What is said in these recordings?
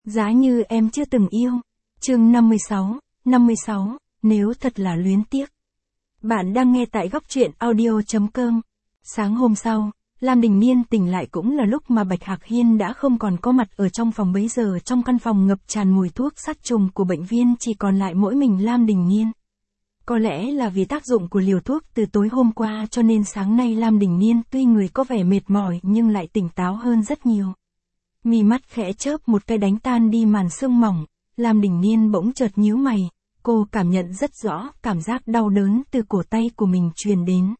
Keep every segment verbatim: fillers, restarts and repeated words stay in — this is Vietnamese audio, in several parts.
Giá như em chưa từng yêu. Chương năm mươi sáu, năm mươi sáu, nếu thật là luyến tiếc. Bạn đang nghe tại góc truyện audio chấm com. Sáng hôm sau, Lam Đình Niên tỉnh lại cũng là lúc mà Bạch Hạc Hiên đã không còn có mặt ở trong phòng bấy giờ. Trong căn phòng ngập tràn mùi thuốc sát trùng của bệnh viên chỉ còn lại mỗi mình Lam Đình Niên. Có lẽ là vì tác dụng của liều thuốc từ tối hôm qua cho nên sáng nay Lam Đình Niên tuy người có vẻ mệt mỏi nhưng lại tỉnh táo hơn rất nhiều. Mí mắt khẽ chớp một cái đánh tan đi màn sương mỏng, Lam Đình Niên bỗng chợt nhíu mày, cô cảm nhận rất rõ cảm giác đau đớn từ cổ tay của mình truyền đến.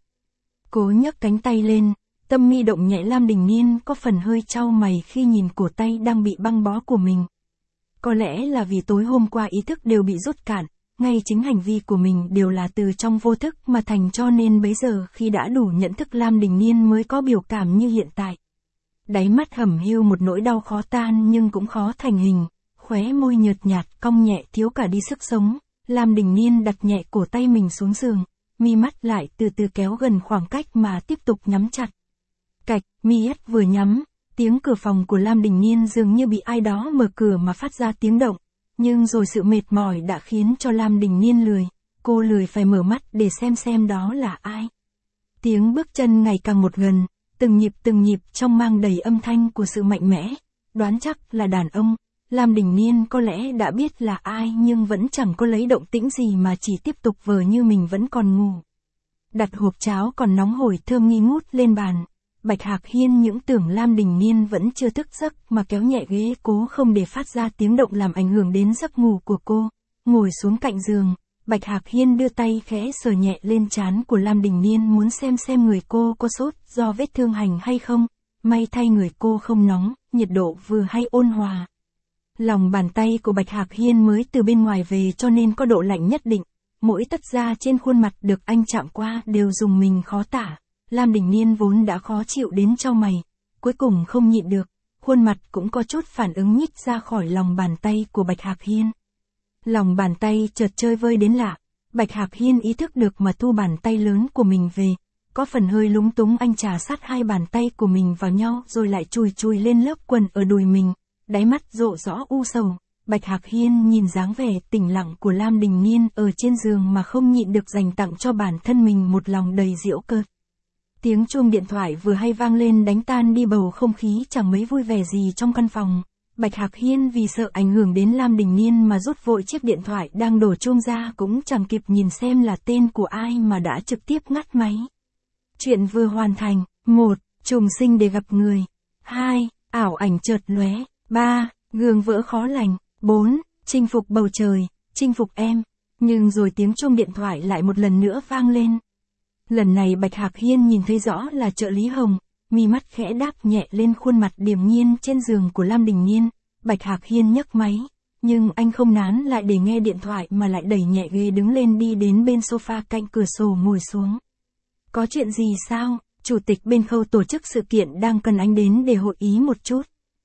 Cố nhấc cánh tay lên, tâm mi động nhẹ. Lam Đình Niên có phần hơi chau mày khi nhìn cổ tay đang bị băng bó của mình. Có lẽ là vì tối hôm qua ý thức đều bị rút cạn, ngay chính hành vi của mình đều là từ trong vô thức mà thành, cho nên bấy giờ khi đã đủ nhận thức Lam Đình Niên mới có biểu cảm như hiện tại. Đáy mắt hẩm hiu một nỗi đau khó tan nhưng cũng khó thành hình, khóe môi nhợt nhạt cong nhẹ thiếu cả đi sức sống. Lam Đình Niên đặt nhẹ cổ tay mình xuống giường, mi mắt lại từ từ kéo gần khoảng cách mà tiếp tục nhắm chặt. Cạch, mi mắt vừa nhắm, tiếng cửa phòng của Lam Đình Niên dường như bị ai đó mở cửa mà phát ra tiếng động. Nhưng rồi sự mệt mỏi đã khiến cho Lam Đình Niên lười, cô lười phải mở mắt để xem xem đó là ai. Tiếng bước chân ngày càng một gần, từng nhịp từng nhịp trong mang đầy âm thanh của sự mạnh mẽ, đoán chắc là đàn ông. Lam Đình Niên có lẽ đã biết là ai nhưng vẫn chẳng có lấy động tĩnh gì mà chỉ tiếp tục vờ như mình vẫn còn ngủ. Đặt hộp cháo còn nóng hổi thơm nghi ngút lên bàn, Bạch Hạc Hiên những tưởng Lam Đình Niên vẫn chưa thức giấc mà kéo nhẹ ghế cố không để phát ra tiếng động làm ảnh hưởng đến giấc ngủ của cô. Ngồi xuống cạnh giường, Bạch Hạc Hiên đưa tay khẽ sờ nhẹ lên trán của Lam Đình Niên muốn xem xem người cô có sốt do vết thương hành hay không. May thay người cô không nóng, nhiệt độ vừa hay ôn hòa. Lòng bàn tay của Bạch Hạc Hiên mới từ bên ngoài về cho nên có độ lạnh nhất định. Mỗi tấc da trên khuôn mặt được anh chạm qua đều rùng mình khó tả. Lam Đình Niên vốn đã khó chịu đến chau mày, cuối cùng không nhịn được, khuôn mặt cũng có chút phản ứng nhích ra khỏi lòng bàn tay của Bạch Hạc Hiên. Lòng bàn tay chợt chơi vơi đến lạ, Bạch Hạc Hiên ý thức được mà thu bàn tay lớn của mình về, có phần hơi lúng túng anh trà sát hai bàn tay của mình vào nhau rồi lại chùi chùi lên lớp quần ở đùi mình, đáy mắt rộ rõ u sầu. Bạch Hạc Hiên nhìn dáng vẻ tĩnh lặng của Lam Đình Niên ở trên giường mà không nhịn được dành tặng cho bản thân mình một lòng đầy giễu cợt. Tiếng chuông điện thoại vừa hay vang lên đánh tan đi bầu không khí chẳng mấy vui vẻ gì trong căn phòng. Bạch Hạc Hiên vì sợ ảnh hưởng đến Lam Đình Niên mà rút vội chiếc điện thoại đang đổ chuông ra, cũng chẳng kịp nhìn xem là tên của ai mà đã trực tiếp ngắt máy. Chuyện vừa hoàn thành. một. Trùng sinh để gặp người. hai. Ảo ảnh chợt lóe. ba. Gương vỡ khó lành. bốn. Chinh phục bầu trời, chinh phục em. Nhưng rồi tiếng chuông điện thoại lại một lần nữa vang lên. Lần này Bạch Hạc Hiên nhìn thấy rõ là trợ lý Hồng, mi mắt khẽ đáp nhẹ lên khuôn mặt điềm nhiên trên giường của Lam Đình Niên. Bạch Hạc Hiên nhấc máy, nhưng anh không nán lại để nghe điện thoại mà lại đẩy nhẹ ghế đứng lên đi đến bên sofa cạnh cửa sổ ngồi xuống. Có chuyện gì sao? Chủ tịch bên khâu tổ chức sự kiện đang cần anh đến để hội ý một chút.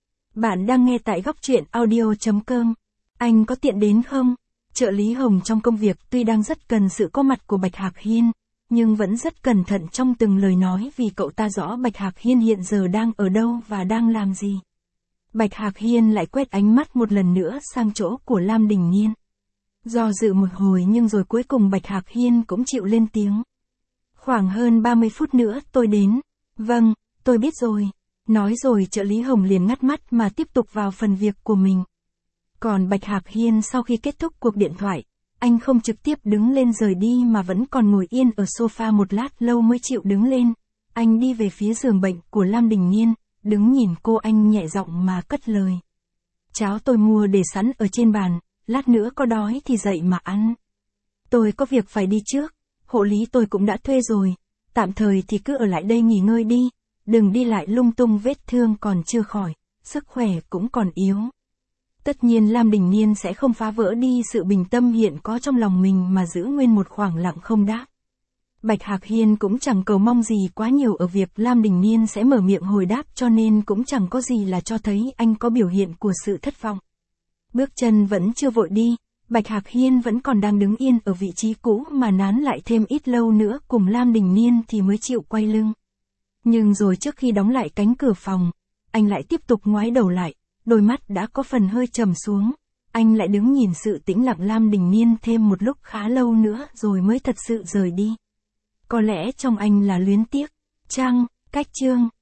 Bạn đang nghe tại góc truyện audio chấm com. Anh có tiện đến không? Trợ lý Hồng trong công việc tuy đang rất cần sự có mặt của Bạch Hạc Hiên, nhưng vẫn rất cẩn thận trong từng lời nói vì cậu ta rõ Bạch Hạc Hiên hiện giờ đang ở đâu và đang làm gì. Bạch Hạc Hiên lại quét ánh mắt một lần nữa sang chỗ của Lam Đình Niên. Do dự một hồi nhưng rồi cuối cùng Bạch Hạc Hiên cũng chịu lên tiếng. Khoảng hơn ba mươi phút nữa tôi đến. Vâng, tôi biết rồi. Nói rồi trợ lý Hồng liền ngắt mắt mà tiếp tục vào phần việc của mình. Còn Bạch Hạc Hiên sau khi kết thúc cuộc điện thoại, anh không trực tiếp đứng lên rời đi mà vẫn còn ngồi yên ở sofa một lát lâu mới chịu đứng lên. Anh đi về phía giường bệnh của Lam Đình Niên, đứng nhìn cô anh nhẹ giọng mà cất lời. Cháo tôi mua để sẵn ở trên bàn, lát nữa có đói thì dậy mà ăn. Tôi có việc phải đi trước, hộ lý tôi cũng đã thuê rồi, tạm thời thì cứ ở lại đây nghỉ ngơi đi, đừng đi lại lung tung, vết thương còn chưa khỏi, sức khỏe cũng còn yếu. Tất nhiên Lam Đình Niên sẽ không phá vỡ đi sự bình tâm hiện có trong lòng mình mà giữ nguyên một khoảng lặng không đáp. Bạch Hạc Hiên cũng chẳng cầu mong gì quá nhiều ở việc Lam Đình Niên sẽ mở miệng hồi đáp cho nên cũng chẳng có gì là cho thấy anh có biểu hiện của sự thất vọng. Bước chân vẫn chưa vội đi, Bạch Hạc Hiên vẫn còn đang đứng yên ở vị trí cũ mà nán lại thêm ít lâu nữa cùng Lam Đình Niên thì mới chịu quay lưng. Nhưng rồi trước khi đóng lại cánh cửa phòng, anh lại tiếp tục ngoái đầu lại, đôi mắt đã có phần hơi trầm xuống. Anh lại đứng nhìn sự tĩnh lặng Lam Đình Niên thêm một lúc khá lâu nữa rồi mới thật sự rời đi. Có lẽ trong anh là luyến tiếc, chăng, cách chương.